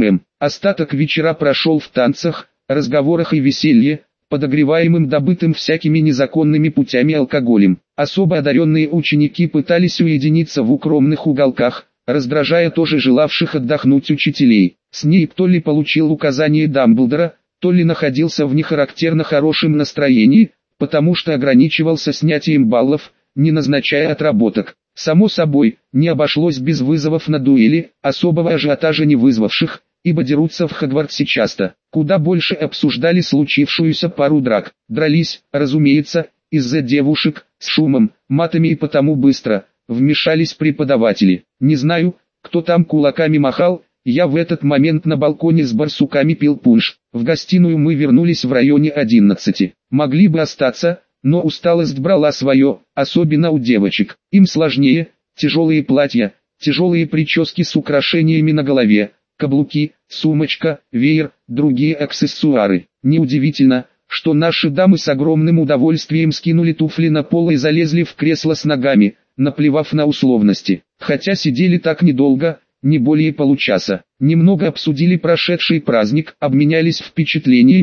Остаток вечера прошел в танцах, разговорах и веселье, подогреваемым добытым всякими незаконными путями алкоголем. Особо одаренные ученики пытались уединиться в укромных уголках, раздражая тоже желавших отдохнуть учителей. Снейп то ли получил указание Дамблдора, то ли находился в нехарактерно хорошем настроении, потому что ограничивался снятием баллов, не назначая отработок. Само собой, не обошлось без вызовов на дуэли, особого ажиотажа не вызвавших, ибо дерутся в Хогвартсе часто. Куда больше обсуждали случившуюся пару драк. Дрались, разумеется, из-за девушек, с шумом, матами и потому быстро. Вмешались преподаватели. Не знаю, кто там кулаками махал, я в этот момент на балконе с барсуками пил пунш. В гостиную мы вернулись в районе 11. Могли бы остаться, но усталость брала свое, особенно у девочек. Им сложнее, тяжелые платья, тяжелые прически с украшениями на голове, каблуки, сумочка, веер, другие аксессуары. Неудивительно, что наши дамы с огромным удовольствием скинули туфли на пол и залезли в кресло с ногами, наплевав на условности. Хотя сидели так недолго, не более получаса. Немного обсудили прошедший праздник, обменялись впечатлениями,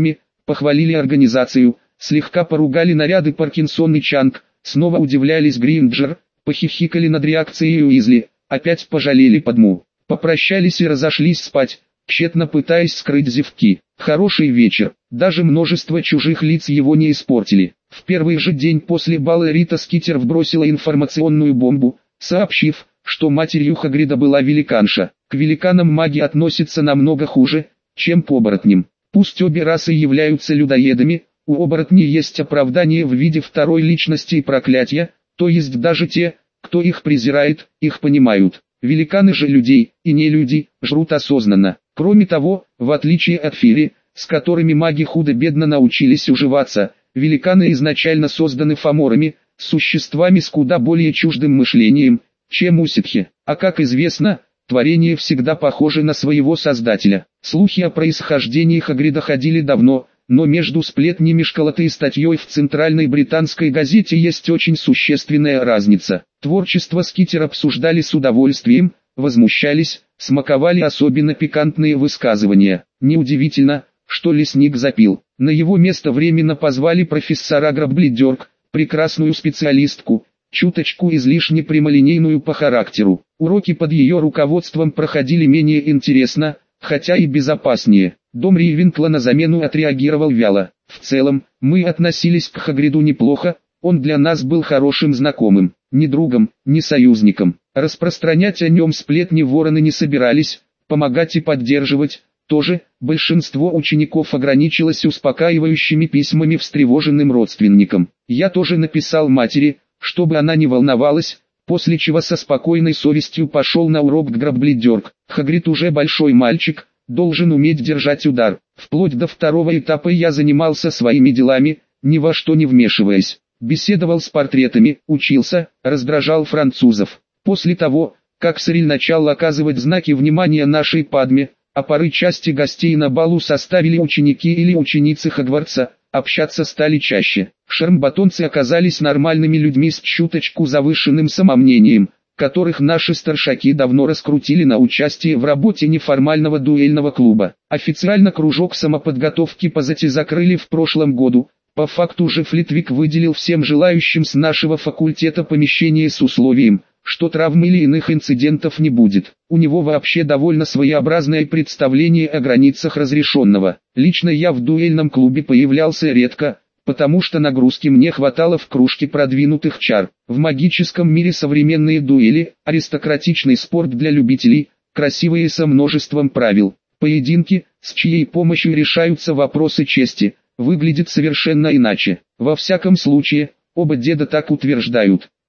похвалили организацию, слегка поругали наряды Паркинсон и Чанг, снова удивлялись Гринджер, похихикали над реакцией Уизли, опять пожалели Падму, попрощались и разошлись спать, тщетно пытаясь скрыть зевки. Хороший вечер, даже множество чужих лиц его не испортили. В первый же день после бала Рита Скитер вбросила информационную бомбу, сообщив, что матерью Хагрида была великанша. К великанам маги относятся намного хуже, чем к оборотням. Пусть обе расы являются людоедами, у оборотней есть оправдание в виде второй личности и проклятия, то есть даже те, кто их презирает, их понимают. Великаны же людей, и не люди, жрут осознанно. Кроме того, в отличие от фири, с которыми маги худо-бедно научились уживаться, великаны изначально созданы фаморами, существами с куда более чуждым мышлением, чем уситхи. А как известно, творение всегда похоже на своего создателя. Слухи о происхождении Хагрида ходили давно, но между сплетнями школоты и статьей в центральной британской газете есть очень существенная разница. Творчество Скитер обсуждали с удовольствием, возмущались, смаковали особенно пикантные высказывания. Неудивительно, что лесник запил. На его место временно позвали профессора Грабблидерк, прекрасную специалистку, чуточку излишне прямолинейную по характеру. Уроки под ее руководством проходили менее интересно, хотя и безопаснее. Дом Ривенкла на замену отреагировал вяло. В целом, мы относились к Хагриду неплохо, он для нас был хорошим знакомым, ни другом, ни союзником. Распространять о нем сплетни вороны не собирались, помогать и поддерживать тоже. Большинство учеников ограничилось успокаивающими письмами встревоженным родственникам. Я тоже написал матери, чтобы она не волновалась, после чего со спокойной совестью пошел на урок к Грабблидерк. Хагрид уже большой мальчик, должен уметь держать удар. Вплоть до второго этапа я занимался своими делами, ни во что не вмешиваясь. Беседовал с портретами, учился, раздражал французов. После того, как Сириль начал оказывать знаки внимания нашей Падме, а порой части гостей на балу составили ученики или ученицы Хогвартса, общаться стали чаще. Шармбатонцы оказались нормальными людьми с чуточку завышенным самомнением, которых наши старшаки давно раскрутили на участие в работе неформального дуэльного клуба. Официально кружок самоподготовки по ЗАТИ закрыли в прошлом году. По факту же Флитвик выделил всем желающим с нашего факультета помещение с условием, что травм или иных инцидентов не будет. У него вообще довольно своеобразное представление о границах разрешенного. Лично я в дуэльном клубе появлялся редко, потому что нагрузки мне хватало в кружке продвинутых чар. В магическом мире современные дуэли – аристократичный спорт для любителей, красивые со множеством правил. Поединки, с чьей помощью решаются вопросы чести, выглядят совершенно иначе. Во всяком случае, оба деда так утверждают.